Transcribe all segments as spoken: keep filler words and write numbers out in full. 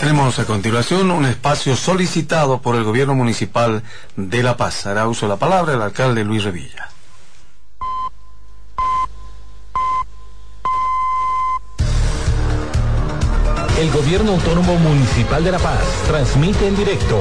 Tenemos a continuación un espacio solicitado por el gobierno municipal de La Paz. Hará uso de la palabra el alcalde Luis Revilla. El gobierno autónomo municipal de La Paz transmite en directo.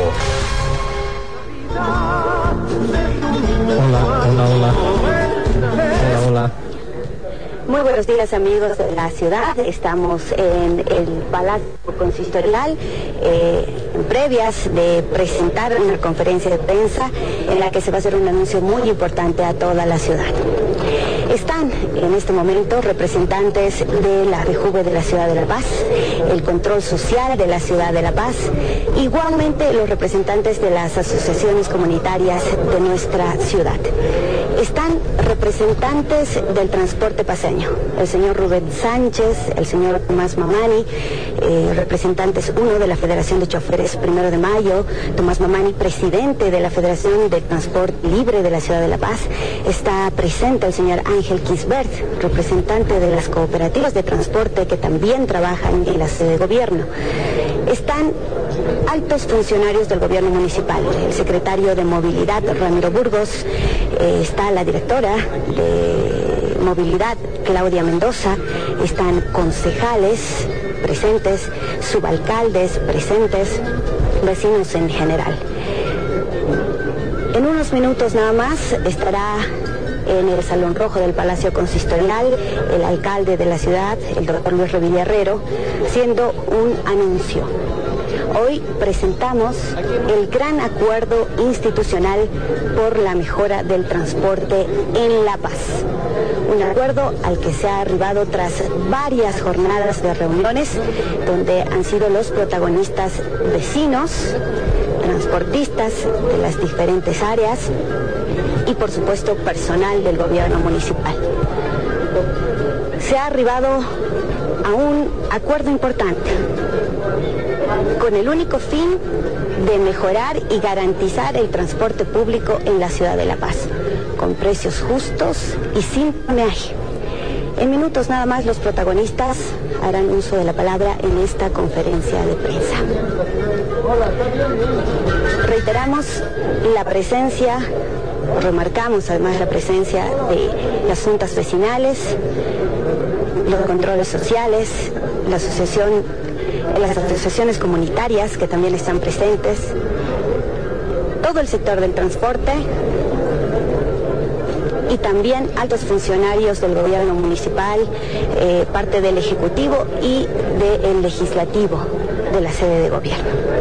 Hola, hola, hola. Hola, hola. Muy buenos días, amigos de la ciudad. Estamos en el Palacio Consistorial eh, en previas de presentar una conferencia de prensa en la que se va a hacer un anuncio muy importante a toda la ciudad. Están en este momento representantes de la F J U V de la ciudad de La Paz, el control social de la ciudad de La Paz, igualmente los representantes de las asociaciones comunitarias de nuestra ciudad. Están representantes del transporte paseño, el señor Rubén Sánchez, el señor Tomás Mamani, eh, representantes uno de la Federación de Choferes Primero de Mayo, Tomás Mamani, presidente de la Federación de Transporte Libre de la ciudad de La Paz. Está presente el señor Ángel Quisbert, representante de las cooperativas de transporte que también trabajan en la sede de gobierno. Están altos funcionarios del gobierno municipal, el secretario de Movilidad, Ramiro Burgos, eh, está la directora de Movilidad, Claudia Mendoza, están concejales presentes, subalcaldes presentes, vecinos en general. En unos minutos nada más estará en el Salón Rojo del Palacio Consistorial el alcalde de la ciudad, el doctor Luis Revilla Herrero, haciendo un anuncio. Hoy presentamos el gran acuerdo institucional por la mejora del transporte en La Paz. Un acuerdo al que se ha arribado tras varias jornadas de reuniones donde han sido los protagonistas vecinos, transportistas de las diferentes áreas y por supuesto personal del gobierno municipal. Se ha arribado a un acuerdo importante con el único fin de mejorar y garantizar el transporte público en la ciudad de La Paz, con precios justos y sin peaje. En minutos nada más los protagonistas harán uso de la palabra en esta conferencia de prensa. Reiteramos la presencia, remarcamos además la presencia de las juntas vecinales, los controles sociales, la asociación, las asociaciones comunitarias que también están presentes, todo el sector del transporte y también altos funcionarios del gobierno municipal, eh, parte del Ejecutivo y del Legislativo de la sede de gobierno.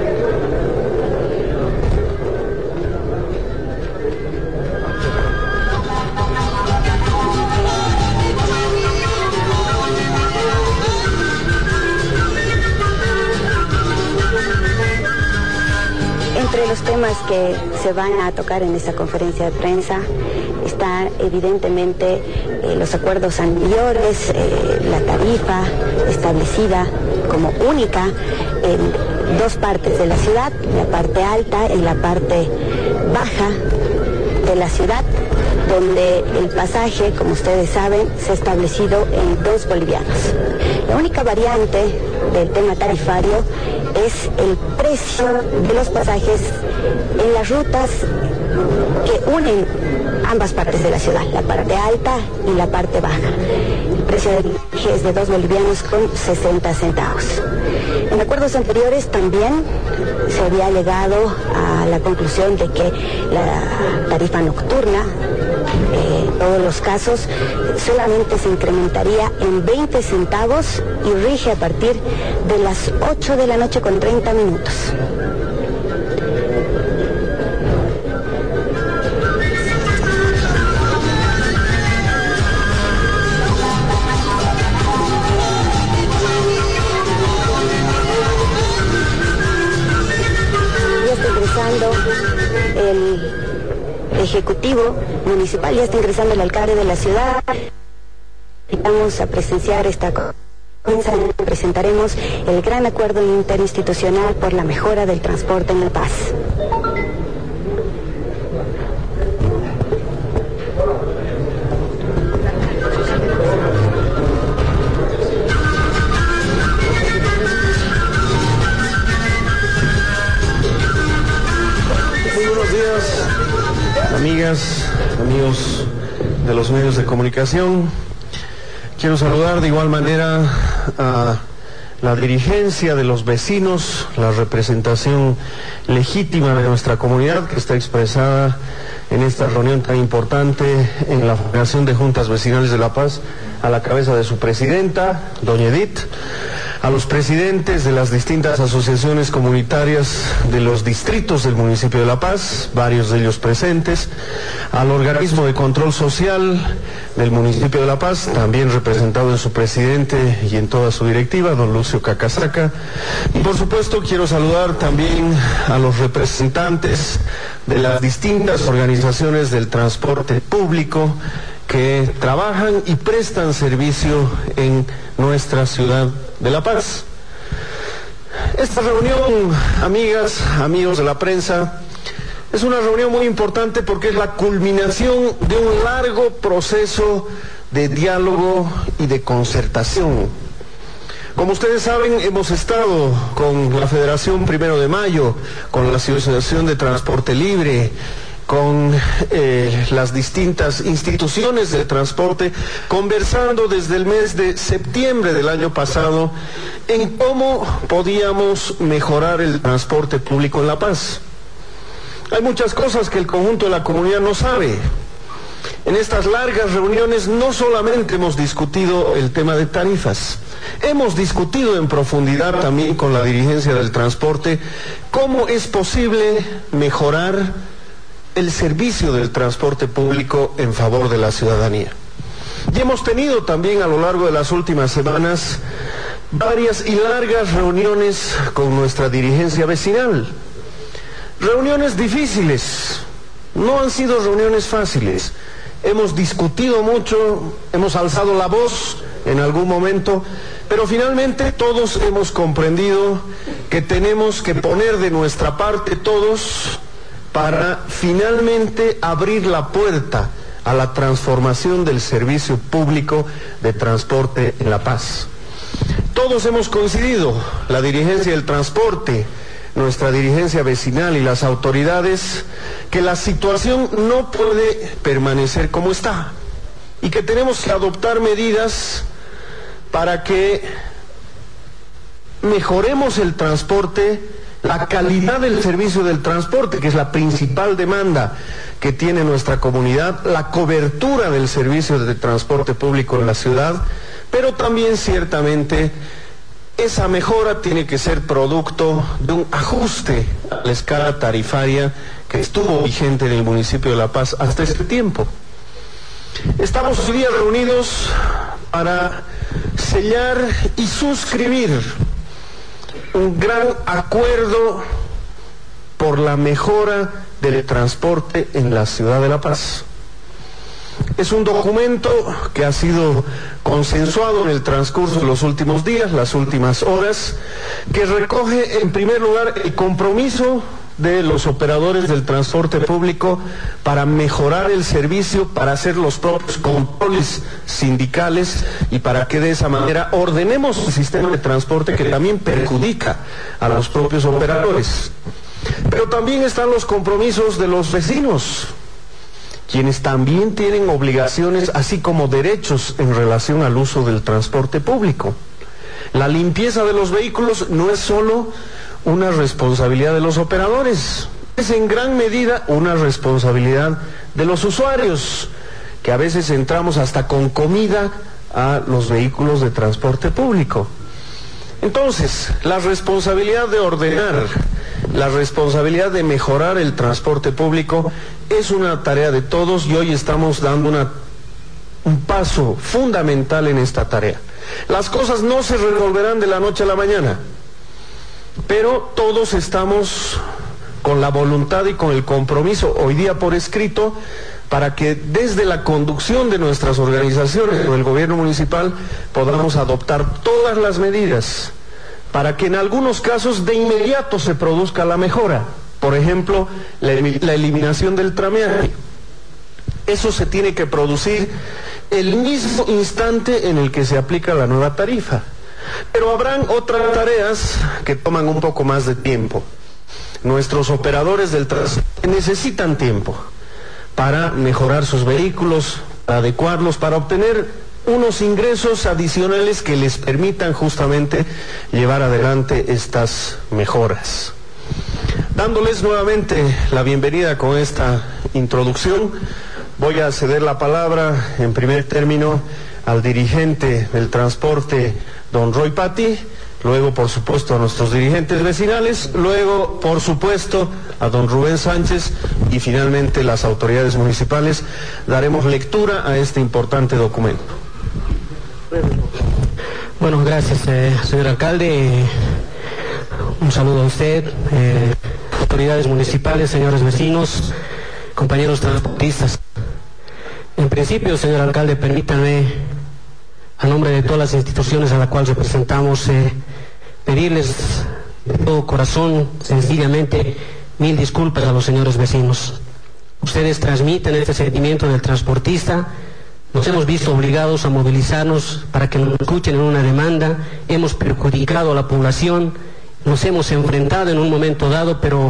Entre los temas que se van a tocar en esta conferencia de prensa está evidentemente eh, los acuerdos anteriores, eh, la tarifa establecida como única en dos partes de la ciudad, la parte alta y la parte baja de la ciudad, donde el pasaje, como ustedes saben, se ha establecido en dos bolivianos. La única variante del tema tarifario es el precio de los pasajes en las rutas que unen ambas partes de la ciudad, la parte alta y la parte baja. El precio del viaje es de dos bolivianos con sesenta centavos. En acuerdos anteriores también se había llegado a la conclusión de que la tarifa nocturna, eh, en todos los casos, solamente se incrementaría en veinte centavos y rige a partir de las ocho de la noche con treinta minutos. Ya está ingresando el Ejecutivo Municipal, ya está ingresando el alcalde de la ciudad. Vamos a presenciar esta conferencia. Presentaremos el gran acuerdo interinstitucional por la mejora del transporte en La Paz. amigos de los medios de comunicación. Quiero saludar de igual manera a la dirigencia de los vecinos, la representación legítima de nuestra comunidad que está expresada en esta reunión tan importante en la Federación de Juntas Vecinales de La Paz, a la cabeza de su presidenta, doña Edith, a los presidentes de las distintas asociaciones comunitarias de los distritos del municipio de La Paz, varios de ellos presentes, al organismo de control social del municipio de La Paz, también representado en su presidente y en toda su directiva, don Lucio Cacasaca, y por supuesto quiero saludar también a los representantes de las distintas organizaciones del transporte público que trabajan y prestan servicio en nuestra ciudad de La Paz. Esta reunión, amigas, amigos de la prensa, es una reunión muy importante porque es la culminación de un largo proceso de diálogo y de concertación. Como ustedes saben, hemos estado con la Federación Primero de Mayo, con la Asociación de Transporte Libre, con eh, las distintas instituciones de transporte, conversando desde el mes de septiembre del año pasado en cómo podíamos mejorar el transporte público en La Paz. Hay muchas cosas que el conjunto de la comunidad no sabe. En estas largas reuniones no solamente hemos discutido el tema de tarifas, hemos discutido en profundidad también con la dirigencia del transporte cómo es posible mejorar el servicio del transporte público en favor de la ciudadanía. Y hemos tenido también a lo largo de las últimas semanas varias y largas reuniones con nuestra dirigencia vecinal. Reuniones difíciles, no han sido reuniones fáciles. Hemos discutido mucho, hemos alzado la voz en algún momento, pero finalmente todos hemos comprendido que tenemos que poner de nuestra parte todos para finalmente abrir la puerta a la transformación del servicio público de transporte en La Paz. Todos hemos coincidido, la dirigencia del transporte, nuestra dirigencia vecinal y las autoridades, que la situación no puede permanecer como está y que tenemos que adoptar medidas para que mejoremos el transporte, la calidad del servicio del transporte, que es la principal demanda que tiene nuestra comunidad, la cobertura del servicio de transporte público en la ciudad, pero también ciertamente esa mejora tiene que ser producto de un ajuste a la escala tarifaria que estuvo vigente en el municipio de La Paz hasta este tiempo. Estamos hoy día reunidos para sellar y suscribir un gran acuerdo por la mejora del transporte en la ciudad de La Paz. Es un documento que ha sido consensuado en el transcurso de los últimos días, las últimas horas, que recoge en primer lugar el compromiso de los operadores del transporte público para mejorar el servicio, para hacer los propios controles sindicales y para que de esa manera ordenemos el sistema de transporte que también perjudica a los propios operadores. Pero también están los compromisos de los vecinos, quienes también tienen obligaciones así como derechos en relación al uso del transporte público. La limpieza de los vehículos no es solo una responsabilidad de los operadores, es en gran medida una responsabilidad de los usuarios, que a veces entramos hasta con comida a los vehículos de transporte público. Entonces, la responsabilidad de ordenar, la responsabilidad de mejorar el transporte público es una tarea de todos y hoy estamos dando una, un paso fundamental en esta tarea. Las cosas no se resolverán de la noche a la mañana, pero todos estamos con la voluntad y con el compromiso hoy día por escrito para que desde la conducción de nuestras organizaciones o el gobierno municipal podamos adoptar todas las medidas para que en algunos casos de inmediato se produzca la mejora. Por ejemplo, la, la eliminación del trameaje. Eso se tiene que producir el mismo instante en el que se aplica la nueva tarifa. Pero habrán otras tareas que toman un poco más de tiempo. Nuestros operadores del transporte necesitan tiempo para mejorar sus vehículos, para adecuarlos, para obtener unos ingresos adicionales que les permitan justamente llevar adelante estas mejoras. Dándoles nuevamente la bienvenida con esta introducción, voy a ceder la palabra en primer término al dirigente del transporte, don Roy Patti, luego por supuesto a nuestros dirigentes vecinales, luego por supuesto a don Rubén Sánchez y finalmente las autoridades municipales. Daremos lectura a este importante documento. Bueno, gracias, eh, señor alcalde. Un saludo a usted, eh, autoridades municipales, señores vecinos, compañeros transportistas. En principio, señor alcalde, permítanme, a nombre de todas las instituciones a las cuales representamos, eh, pedirles de todo corazón, sencillamente, mil disculpas a los señores vecinos. Ustedes transmiten este sentimiento del transportista. Nos hemos visto obligados a movilizarnos para que nos escuchen en una demanda. Hemos perjudicado a la población. Nos hemos enfrentado en un momento dado, pero,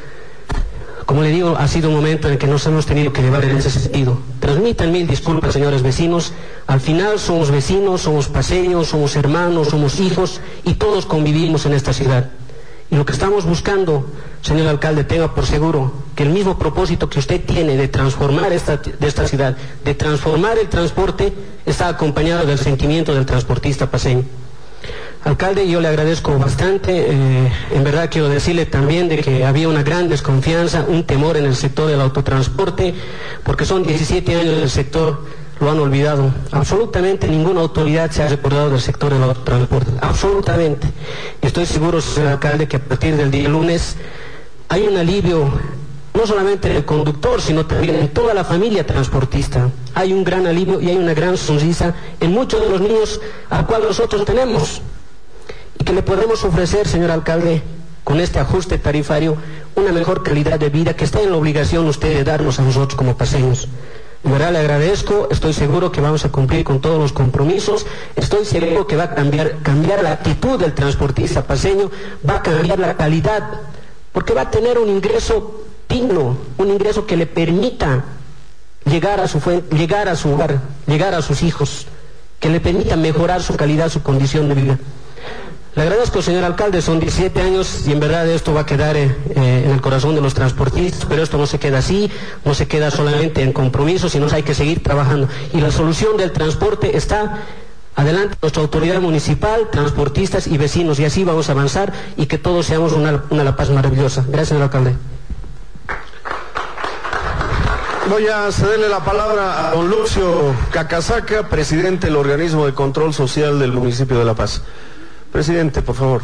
como le digo, ha sido un momento en el que nos hemos tenido que llevar en ese sentido. Transmitan mil disculpas, señores vecinos. Al final somos vecinos, somos paseños, somos hermanos, somos hijos y todos convivimos en esta ciudad. Y lo que estamos buscando, señor alcalde, tenga por seguro que el mismo propósito que usted tiene de transformar esta, de esta ciudad, de transformar el transporte, está acompañado del sentimiento del transportista paseño. Alcalde, yo le agradezco bastante, eh, en verdad quiero decirle también de que había una gran desconfianza, un temor en el sector del autotransporte, porque son diecisiete años del sector, lo han olvidado. Absolutamente ninguna autoridad se ha recordado del sector del autotransporte, absolutamente. Y estoy seguro, señor alcalde, que a partir del día lunes hay un alivio, no solamente en el conductor, sino también en toda la familia transportista. Hay un gran alivio y hay una gran sonrisa en muchos de los niños a cual nosotros tenemos. Y que le podemos ofrecer, señor alcalde, con este ajuste tarifario, una mejor calidad de vida que está en la obligación usted de darnos a nosotros como paseños. De verdad le agradezco, estoy seguro que vamos a cumplir con todos los compromisos, estoy seguro que va a cambiar, cambiar la actitud del transportista paseño, va a cambiar la calidad, porque va a tener un ingreso digno, un ingreso que le permita llegar a su fuente, llegar a su hogar, llegar a sus hijos, que le permita mejorar su calidad, su condición de vida. Le agradezco, señor alcalde, son diecisiete años y en verdad esto va a quedar eh, en el corazón de los transportistas, pero esto no se queda así, no se queda solamente en compromisos, sino que hay que seguir trabajando. Y la solución del transporte está adelante, nuestra autoridad municipal, transportistas y vecinos, y así vamos a avanzar y que todos seamos una, una La Paz maravillosa. Gracias, señor alcalde. Voy a cederle la palabra a don Lucio Cacasaca, presidente del organismo de control social del municipio de La Paz. Presidente, por favor.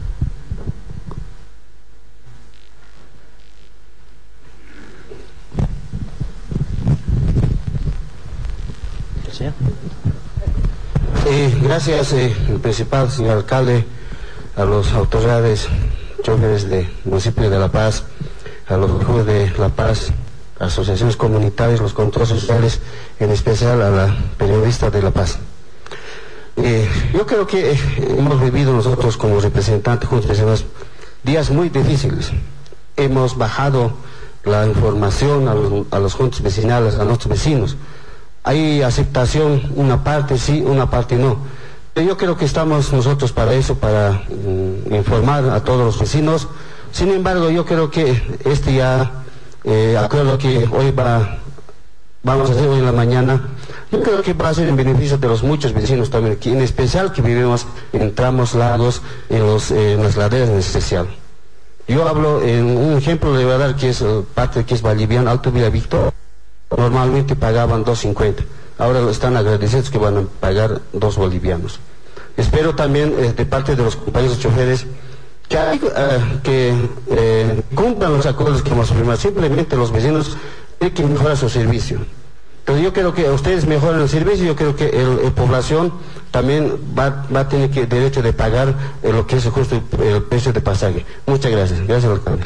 Eh, gracias, eh, principal señor alcalde, a las autoridades, choferes del municipio de La Paz, a los clubes de La Paz, asociaciones comunitarias, los controles sociales, en especial a la periodista de La Paz. Eh, yo creo que eh, hemos vivido nosotros como representantes juntos días muy difíciles. Hemos bajado la información a los, a los juntos vecinales, a nuestros vecinos. Hay aceptación, una parte sí, una parte no. Pero yo creo que estamos nosotros para eso, para mm, informar a todos los vecinos. Sin embargo, yo creo que este ya, eh, acuerdo que hoy va, vamos a hacer hoy en la mañana, yo creo que va a ser en beneficio de los muchos vecinos también, que en especial que vivimos en tramos largos, en, los, eh, en las laderas en especial. Yo hablo, en un ejemplo le voy a dar que es uh, parte que es Vallivian, Alto Villa Victor, normalmente pagaban dos cincuenta, ahora están agradecidos que van a pagar dos bolivianos. Espero también eh, de parte de los compañeros choferes que, hay, uh, que eh, cumplan los acuerdos que hemos firmado, simplemente los vecinos tienen que mejorar su servicio. Entonces yo creo que ustedes mejoran el servicio, yo creo que la población también va, va a tener que, derecho de pagar eh, lo que es justo el, el precio de pasaje. Muchas gracias. Gracias, alcalde.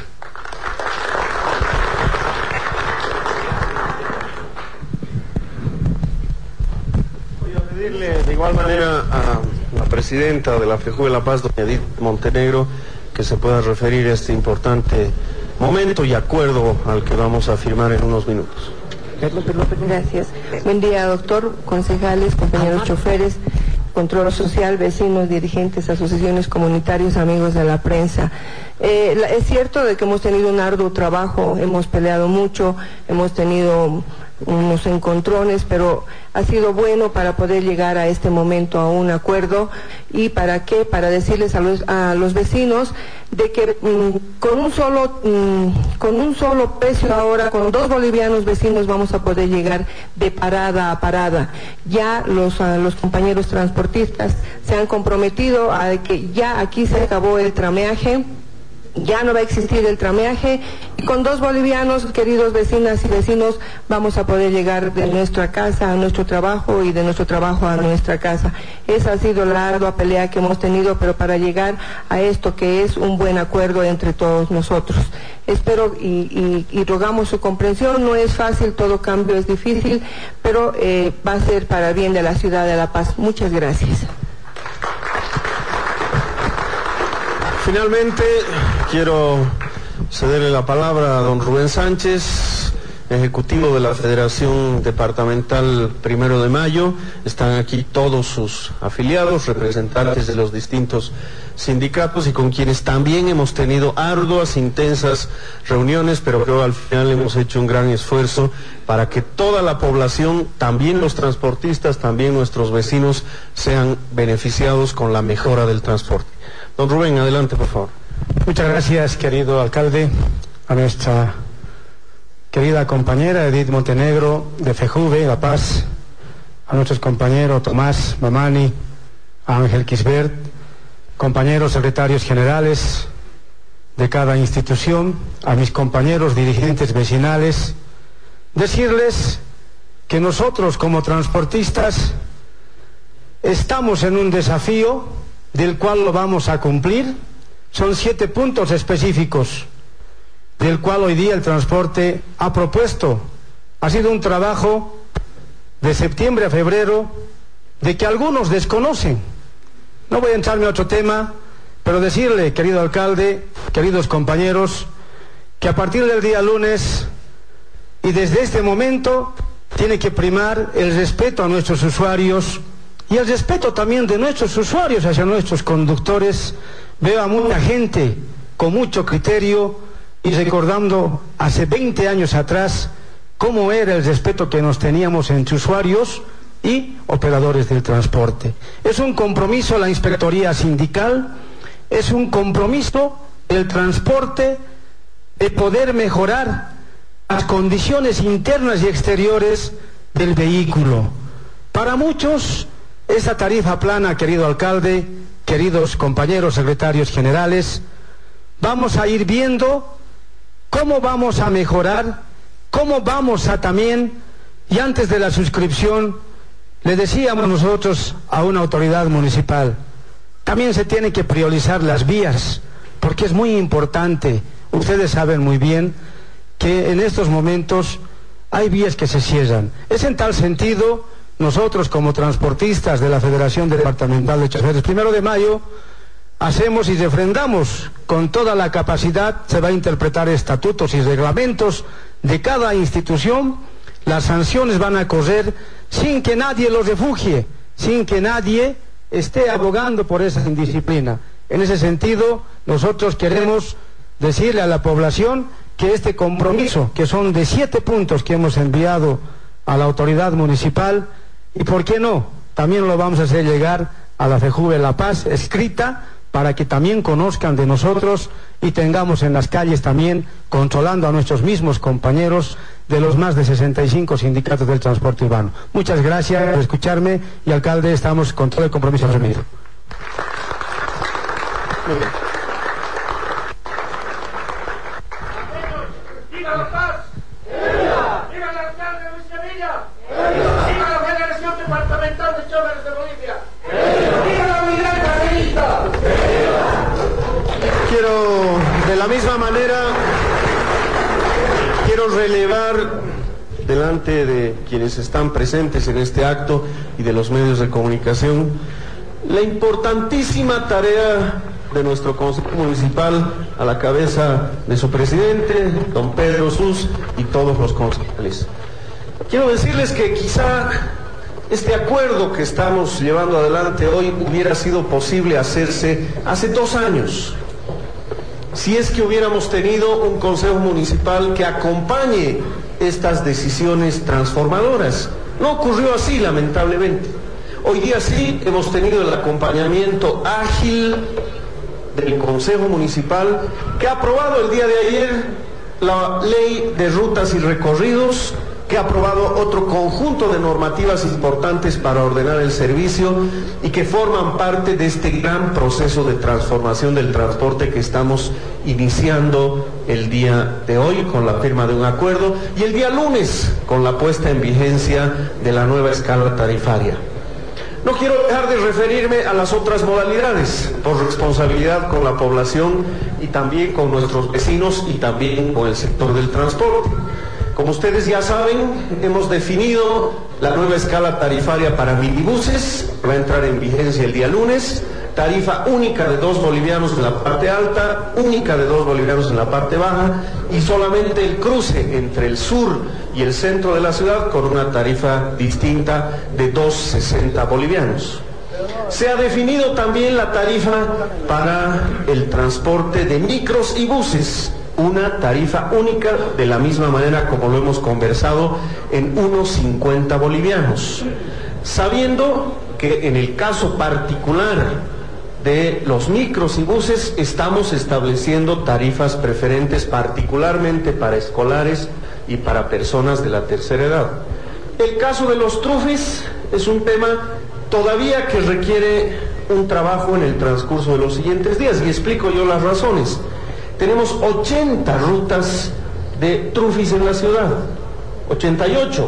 Voy a pedirle de igual manera a la presidenta de la FEJU de La Paz, doña Edith Montenegro, que se pueda referir a este importante momento y acuerdo al que vamos a firmar en unos minutos. Gracias. Buen día, doctor, concejales, compañeros choferes, control social, vecinos, dirigentes, asociaciones comunitarias, amigos de la prensa. Eh, la, es cierto de que hemos tenido un arduo trabajo, hemos peleado mucho, hemos tenido unos encontrones, pero ha sido bueno para poder llegar a este momento a un acuerdo. ¿Y para qué? Para decirles a los, a los vecinos de que mmm, con un solo mmm, con un solo precio ahora, con dos bolivianos vecinos vamos a poder llegar de parada a parada. Ya los, uh, los compañeros transportistas se han comprometido a que ya aquí se acabó el trameaje. Ya no va a existir el trameaje y con dos bolivianos, queridos vecinas y vecinos, vamos a poder llegar de nuestra casa a nuestro trabajo y de nuestro trabajo a nuestra casa. Esa ha sido la ardua pelea que hemos tenido, pero para llegar a esto que es un buen acuerdo entre todos nosotros. Espero y, y, y rogamos su comprensión. No es fácil, todo cambio es difícil, pero eh, va a ser para el bien de la ciudad de La Paz. Muchas gracias. Finalmente, quiero cederle la palabra a don Rubén Sánchez, ejecutivo de la Federación Departamental Primero de Mayo. Están aquí todos sus afiliados, representantes de los distintos sindicatos y con quienes también hemos tenido arduas, intensas reuniones, pero creo que al final hemos hecho un gran esfuerzo para que toda la población, también los transportistas, también nuestros vecinos, sean beneficiados con la mejora del transporte. Don Rubén, adelante, por favor. Muchas gracias, querido alcalde, a nuestra querida compañera Edith Montenegro de FEJUVE, La Paz, a nuestros compañeros Tomás Mamani, a Ángel Quisbert, compañeros secretarios generales de cada institución, a mis compañeros dirigentes vecinales, decirles que nosotros como transportistas estamos en un desafío del cual lo vamos a cumplir. Son siete puntos específicos del cual hoy día el transporte ha propuesto. Ha sido un trabajo de septiembre a febrero de que algunos desconocen. No voy a entrarme a otro tema, pero decirle, querido alcalde, queridos compañeros, que a partir del día lunes y desde este momento tiene que primar el respeto a nuestros usuarios y el respeto también de nuestros usuarios hacia nuestros conductores. Veo a mucha gente con mucho criterio y recordando hace veinte años atrás cómo era el respeto que nos teníamos entre usuarios y operadores del transporte. Es un compromiso la inspectoría sindical, es un compromiso el transporte de poder mejorar las condiciones internas y exteriores del vehículo. Para muchos, esa tarifa plana, querido alcalde, queridos compañeros secretarios generales, vamos a ir viendo cómo vamos a mejorar, cómo vamos a también, y antes de la suscripción, le decíamos nosotros a una autoridad municipal, también se tiene que priorizar las vías, porque es muy importante. Ustedes saben muy bien que en estos momentos hay vías que se cierran. Es en tal sentido, nosotros como transportistas de la Federación Departamental de Choferes Primero de Mayo, hacemos y refrendamos con toda la capacidad, se va a interpretar estatutos y reglamentos de cada institución, las sanciones van a correr sin que nadie los refugie, sin que nadie esté abogando por esa indisciplina. En ese sentido, nosotros queremos decirle a la población que este compromiso, que son de siete puntos que hemos enviado a la autoridad municipal, y por qué no, también lo vamos a hacer llegar a la FEJUVE La Paz, escrita, para que también conozcan de nosotros y tengamos en las calles también, controlando a nuestros mismos compañeros de los más de sesenta y cinco sindicatos del transporte urbano. Muchas gracias por escucharme y, alcalde, estamos con todo el compromiso asumido. Muy bien. ¡Viva La Paz! ¡Viva! ¡Viva el alcalde Luis Sevilla! ¡Viva! ¡Viva la Federación Departamental de Choferes de Bolivia! ¡Viva la unidad carrerista! Quiero, de la misma manera, quiero relevar delante de quienes están presentes en este acto y de los medios de comunicación la importantísima tarea de nuestro Consejo Municipal a la cabeza de su presidente, don Pedro Sus, y todos los concejales. Quiero decirles que quizá este acuerdo que estamos llevando adelante hoy hubiera sido posible hacerse hace dos años, si es que hubiéramos tenido un consejo municipal que acompañe estas decisiones transformadoras. No ocurrió así, lamentablemente. Hoy día sí hemos tenido el acompañamiento ágil del Consejo Municipal, que ha aprobado el día de ayer la Ley de Rutas y Recorridos, que ha aprobado otro conjunto de normativas importantes para ordenar el servicio y que forman parte de este gran proceso de transformación del transporte que estamos iniciando el día de hoy con la firma de un acuerdo y el día lunes con la puesta en vigencia de la nueva escala tarifaria. No quiero dejar de referirme a las otras modalidades, por responsabilidad con la población y también con nuestros vecinos y también con el sector del transporte. Como ustedes ya saben, hemos definido la nueva escala tarifaria para minibuses, va a entrar en vigencia el día lunes, tarifa única de dos bolivianos en la parte alta, única de dos bolivianos en la parte baja y solamente el cruce entre el sur y el centro de la ciudad con una tarifa distinta de dos sesenta bolivianos. Se ha definido también la tarifa para el transporte de micros y buses, una tarifa única de la misma manera como lo hemos conversado en uno cincuenta bolivianos, sabiendo que en el caso particular de los micros y buses estamos estableciendo tarifas preferentes particularmente para escolares y para personas de la tercera edad. El caso de los trufis es un tema todavía que requiere un trabajo en el transcurso de los siguientes días y explico yo las razones. Tenemos ochenta rutas de trufis en la ciudad, ochenta y ocho,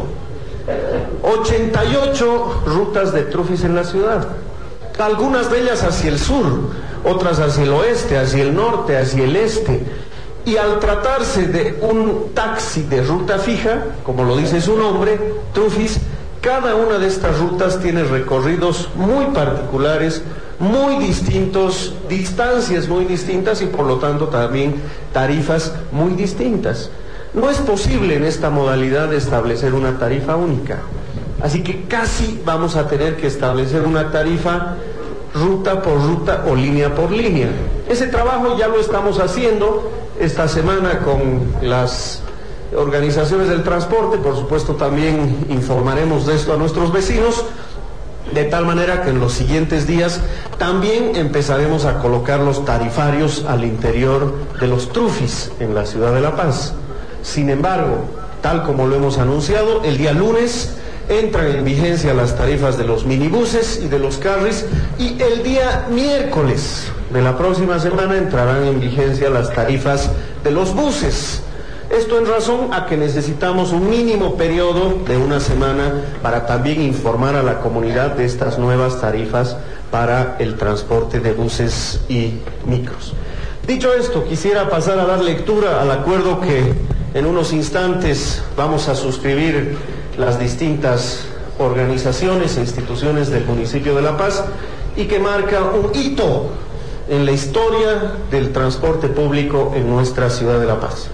ochenta y ocho rutas de trufis en la ciudad, algunas de ellas hacia el sur, otras hacia el oeste, hacia el norte, hacia el este, y al tratarse de un taxi de ruta fija, como lo dice su nombre, trufis, cada una de estas rutas tiene recorridos muy particulares, muy distintos, distancias muy distintas y por lo tanto también tarifas muy distintas. No es posible en esta modalidad establecer una tarifa única, así que casi vamos a tener que establecer una tarifa ruta por ruta o línea por línea. Ese trabajo ya lo estamos haciendo esta semana con las organizaciones del transporte, por supuesto también informaremos de esto a nuestros vecinos, de tal manera que en los siguientes días también empezaremos a colocar los tarifarios al interior de los trufis en la ciudad de La Paz. Sin embargo, tal como lo hemos anunciado, el día lunes entran en vigencia las tarifas de los minibuses y de los carris y el día miércoles de la próxima semana entrarán en vigencia las tarifas de los buses. Esto en razón a que necesitamos un mínimo periodo de una semana para también informar a la comunidad de estas nuevas tarifas para el transporte de buses y micros. Dicho esto, quisiera pasar a dar lectura al acuerdo que en unos instantes vamos a suscribir las distintas organizaciones e instituciones del municipio de La Paz y que marca un hito en la historia del transporte público en nuestra ciudad de La Paz.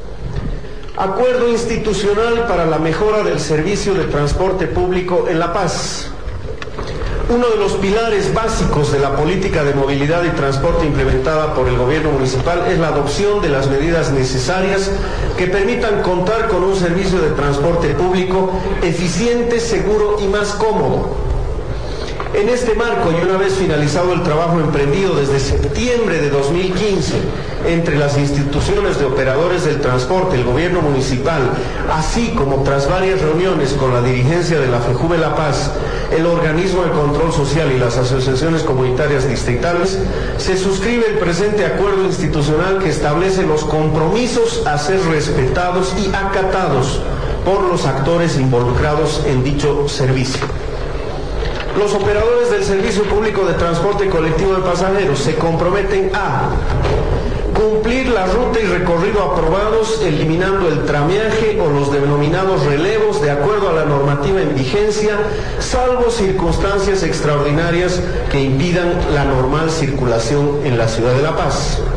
Acuerdo institucional para la mejora del servicio de transporte público en La Paz. Uno de los pilares básicos de la política de movilidad y transporte implementada por el gobierno municipal es la adopción de las medidas necesarias que permitan contar con un servicio de transporte público eficiente, seguro y más cómodo. En este marco, y una vez finalizado el trabajo emprendido desde septiembre de dos mil quince entre las instituciones de operadores del transporte, el gobierno municipal, así como tras varias reuniones con la dirigencia de la FEJUVE La Paz, el organismo de control social y las asociaciones comunitarias distritales, se suscribe el presente acuerdo institucional que establece los compromisos a ser respetados y acatados por los actores involucrados en dicho servicio. Los operadores del Servicio Público de Transporte Colectivo de Pasajeros se comprometen a cumplir la ruta y recorrido aprobados, eliminando el trameaje o los denominados relevos de acuerdo a la normativa en vigencia, salvo circunstancias extraordinarias que impidan la normal circulación en la ciudad de La Paz.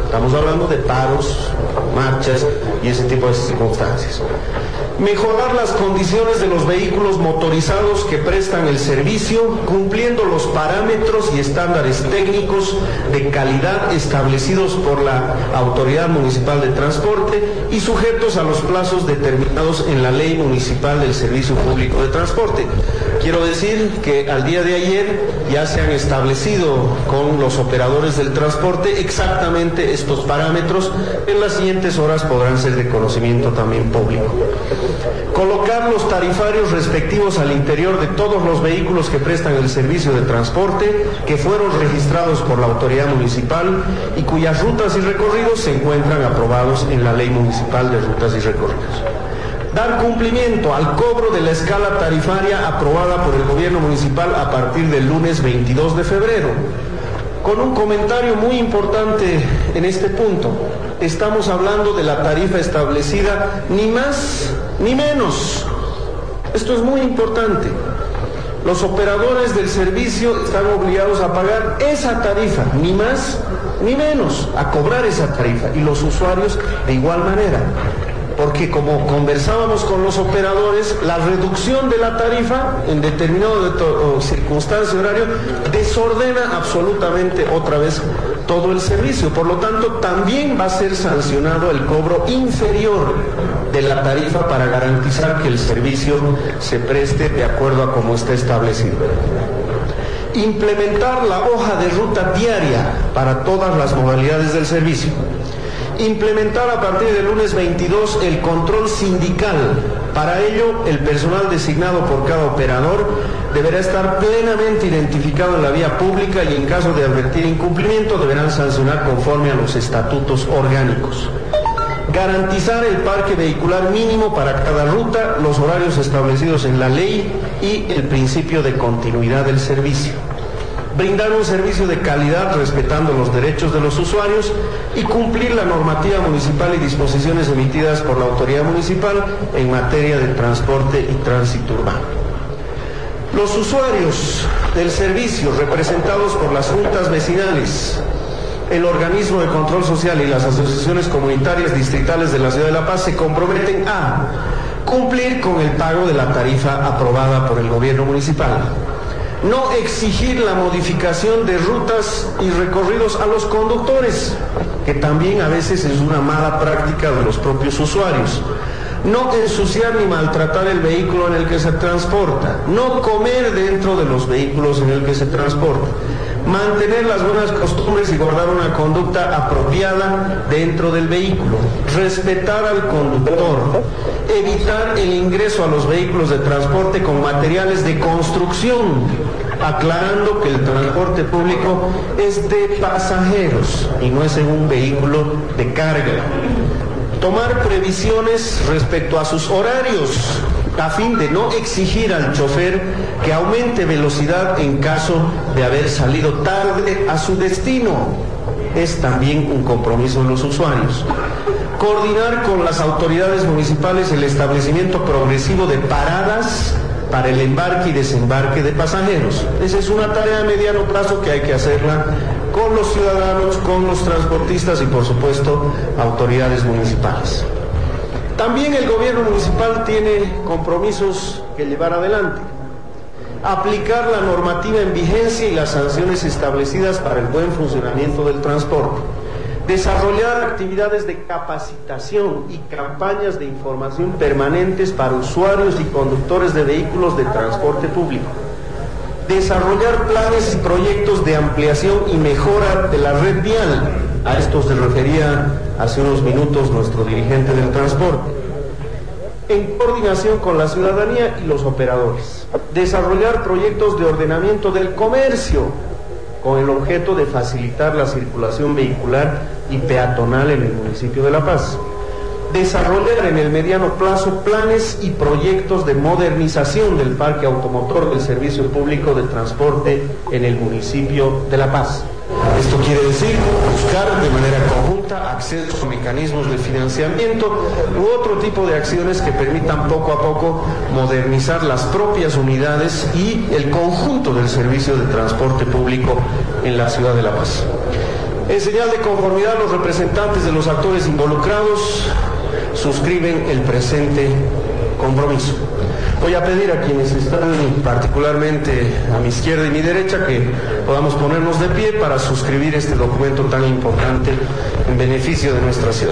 Estamos hablando de paros, marchas y ese tipo de circunstancias. Mejorar las condiciones de los vehículos motorizados que prestan el servicio, cumpliendo los parámetros y estándares técnicos de calidad establecidos por la Autoridad Municipal de Transporte y sujetos a los plazos determinados en la Ley Municipal del Servicio Público de Transporte. Quiero decir que al día de ayer ya se han establecido con los operadores del transporte exactamente estos parámetros. En las siguientes horas podrán ser de conocimiento también público. Colocar los tarifarios respectivos al interior de todos los vehículos que prestan el servicio de transporte, que fueron registrados por la autoridad municipal y cuyas rutas y recorridos se encuentran aprobados en la Ley Municipal de Rutas y Recorridos. Dar cumplimiento al cobro de la escala tarifaria aprobada por el gobierno municipal a partir del lunes veintidós de febrero. Con un comentario muy importante en este punto. Estamos hablando de la tarifa establecida, ni más ni menos. Esto es muy importante. Los operadores del servicio están obligados a pagar esa tarifa, ni más ni menos, a cobrar esa tarifa, y los usuarios de igual manera. Porque como conversábamos con los operadores, la reducción de la tarifa en determinado circunstancia horario desordena absolutamente otra vez todo el servicio. Por lo tanto, también va a ser sancionado el cobro inferior de la tarifa para garantizar que el servicio se preste de acuerdo a como está establecido. Implementar la hoja de ruta diaria para todas las modalidades del servicio. Implementar a partir del lunes veintidós el control sindical. Para ello, el personal designado por cada operador deberá estar plenamente identificado en la vía pública y en caso de advertir incumplimiento deberán sancionar conforme a los estatutos orgánicos. Garantizar el parque vehicular mínimo para cada ruta, los horarios establecidos en la ley y el principio de continuidad del servicio. Brindar un servicio de calidad respetando los derechos de los usuarios y cumplir la normativa municipal y disposiciones emitidas por la autoridad municipal en materia de transporte y tránsito urbano. Los usuarios del servicio representados por las juntas vecinales, el organismo de control social y las asociaciones comunitarias distritales de la ciudad de La Paz se comprometen a cumplir con el pago de la tarifa aprobada por el gobierno municipal. No exigir la modificación de rutas y recorridos a los conductores, que también a veces es una mala práctica de los propios usuarios. No ensuciar ni maltratar el vehículo en el que se transporta. No comer dentro de los vehículos en el que se transporta. Mantener las buenas costumbres y guardar una conducta apropiada dentro del vehículo. Respetar al conductor. Evitar el ingreso a los vehículos de transporte con materiales de construcción, aclarando que el transporte público es de pasajeros y no es en un vehículo de carga. Tomar previsiones respecto a sus horarios, a fin de no exigir al chofer que aumente velocidad en caso de haber salido tarde a su destino. Es también un compromiso de los usuarios. Coordinar con las autoridades municipales el establecimiento progresivo de paradas para el embarque y desembarque de pasajeros. Esa es una tarea a mediano plazo que hay que hacerla con los ciudadanos, con los transportistas y por supuesto autoridades municipales. También el gobierno municipal tiene compromisos que llevar adelante. Aplicar la normativa en vigencia y las sanciones establecidas para el buen funcionamiento del transporte. Desarrollar actividades de capacitación y campañas de información permanentes para usuarios y conductores de vehículos de transporte público. Desarrollar planes y proyectos de ampliación y mejora de la red vial. A esto se refería hace unos minutos nuestro dirigente del transporte. En coordinación con la ciudadanía y los operadores. Desarrollar proyectos de ordenamiento del comercio con el objeto de facilitar la circulación vehicular y peatonal en el municipio de La Paz. Desarrollar en el mediano plazo planes y proyectos de modernización del parque automotor del servicio público de transporte en el municipio de La Paz. Esto quiere decir buscar de manera conjunta acceso a mecanismos de financiamiento u otro tipo de acciones que permitan poco a poco modernizar las propias unidades y el conjunto del servicio de transporte público en la ciudad de La Paz. En señal de conformidad, los representantes de los actores involucrados suscriben el presente compromiso. Voy a pedir a quienes están particularmente a mi izquierda y mi derecha que podamos ponernos de pie para suscribir este documento tan importante en beneficio de nuestra ciudad.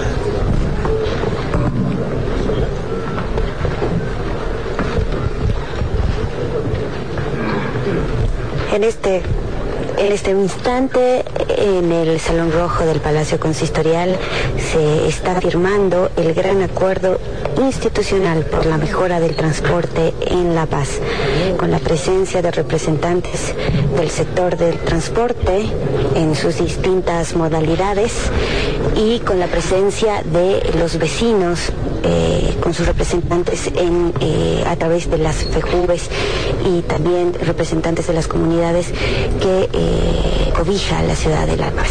En este, en este instante, en el Salón Rojo del Palacio Consistorial, se está firmando el gran acuerdo institucional por la mejora del transporte en La Paz, con la presencia de representantes del sector del transporte en sus distintas modalidades y con la presencia de los vecinos eh, con sus representantes en, eh, a través de las FEJUVES y también representantes de las comunidades que eh, cobija la ciudad de La Paz.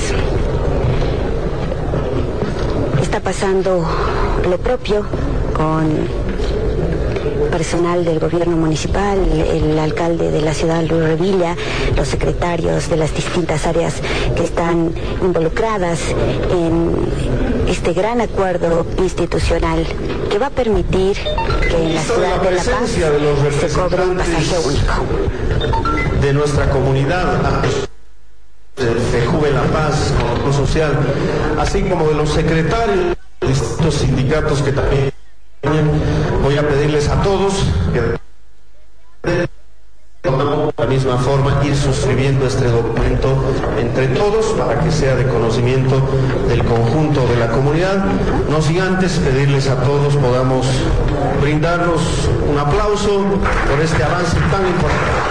Está pasando lo propio con personal del gobierno municipal, el alcalde de la ciudad, Luis Revilla, los secretarios de las distintas áreas que están involucradas en este gran acuerdo institucional que va a permitir que en la ciudad de La Paz se cobre un pasaje único. De nuestra comunidad, del FEJUVE La Paz, Control Social, así como de los secretarios de distintos sindicatos que también voy a pedirles a todos que de la misma forma ir suscribiendo este documento entre todos para que sea de conocimiento del conjunto de la comunidad. No sin antes pedirles a todos podamos brindarnos un aplauso por este avance tan importante.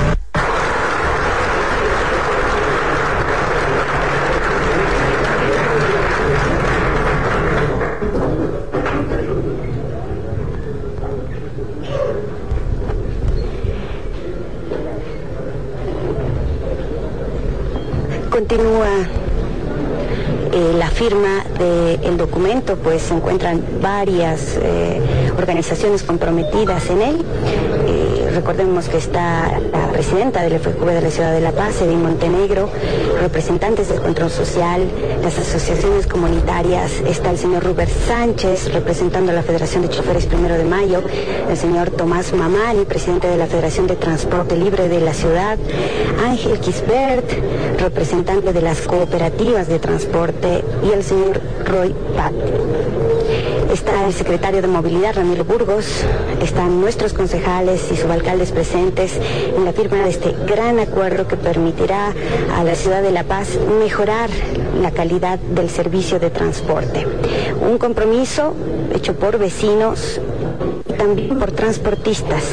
Continúa eh, la firma del documento, pues se encuentran varias eh, organizaciones comprometidas en él. Eh, recordemos que está la presidenta del FEJUVE de la ciudad de La Paz, Edith Montenegro, representantes del Control Social, las asociaciones comunitarias, está el señor Rubén Sánchez, representando a la Federación de Choferes Primero de Mayo, el señor Tomás Mamani, presidente de la Federación de Transporte Libre de la ciudad, Ángel Quisbert, representante de las cooperativas de transporte, y el señor Roy Pat. Está el secretario de Movilidad, Ramiro Burgos, están nuestros concejales y subalcaldes presentes en la firma de este gran acuerdo que permitirá a la ciudad de La Paz mejorar la calidad del servicio de transporte. Un compromiso hecho por vecinos y también por transportistas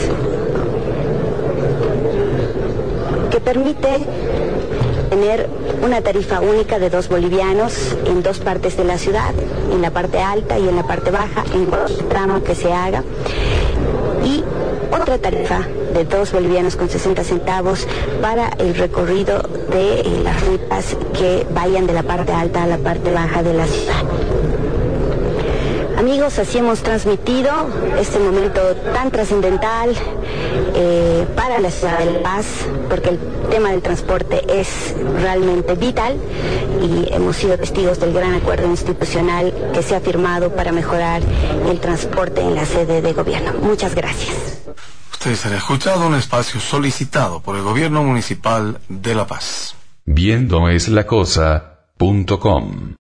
que permite tener una tarifa única de dos bolivianos en dos partes de la ciudad, en la parte alta y en la parte baja, en el tramo que se haga, y otra tarifa de dos bolivianos con sesenta centavos para el recorrido de eh, las rutas que vayan de la parte alta a la parte baja de la ciudad. Amigos, así hemos transmitido este momento tan trascendental eh, para la ciudad de La Paz, porque el tema del transporte es realmente vital y hemos sido testigos del gran acuerdo institucional que se ha firmado para mejorar el transporte en la sede de gobierno. Muchas gracias. Ustedes han escuchado un espacio solicitado por el gobierno municipal de La Paz. Viendo es la cosa punto com